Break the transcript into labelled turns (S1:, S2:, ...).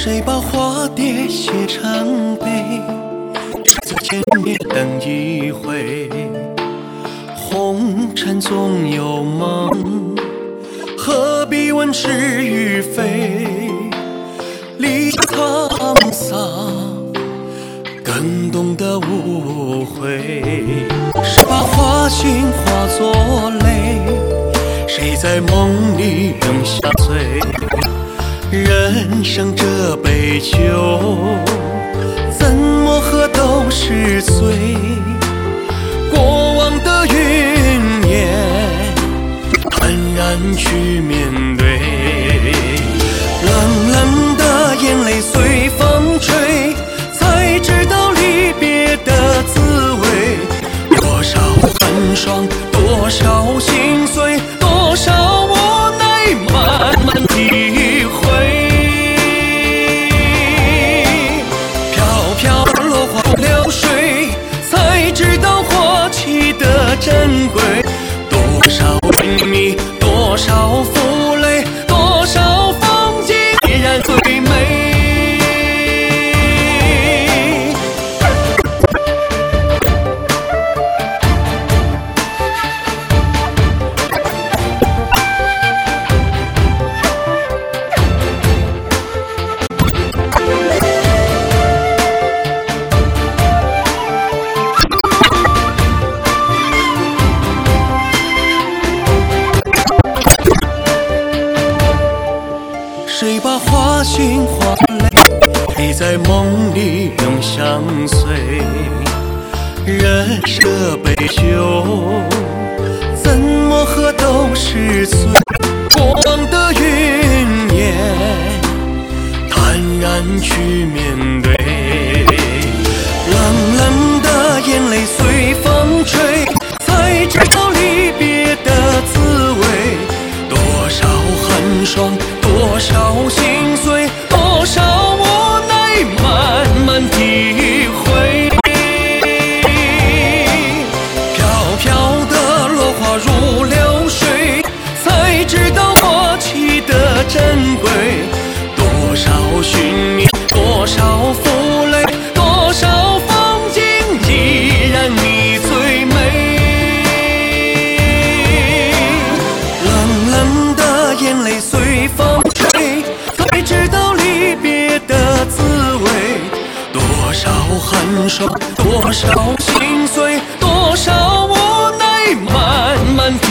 S1: 谁把花蝶写成碑？在千年等一回。红尘总有梦，何必问是与非？离沧桑，更懂得无悔。谁把花心化作泪？谁在梦里仍相随？人生这杯酒，怎么喝都是醉。过往的云烟，坦然去面对。冷冷的眼泪随风吹，才知道离别的滋味。多少寒霜，多少心碎，多少无奈，慢慢体会。飘飘落花流水，才知道花期的珍贵。多少寻觅，多少负累，多少风景依然最美。谁把花心化泪？谁在梦里仍相随？人这杯酒，怎么喝都是醉。过往的云烟，坦然去面对。冷冷的眼泪随风吹，才知道离别的滋味。多少寒霜，多少心碎，多少无奈，慢慢体会。飘飘的落花如流水，才知道花期的珍贵。多少寻觅，多少负累，多少风景依然你最美。冷冷的眼泪随风吹，才知道离别的滋味。多少寒霜，多少心碎，多少无奈，慢慢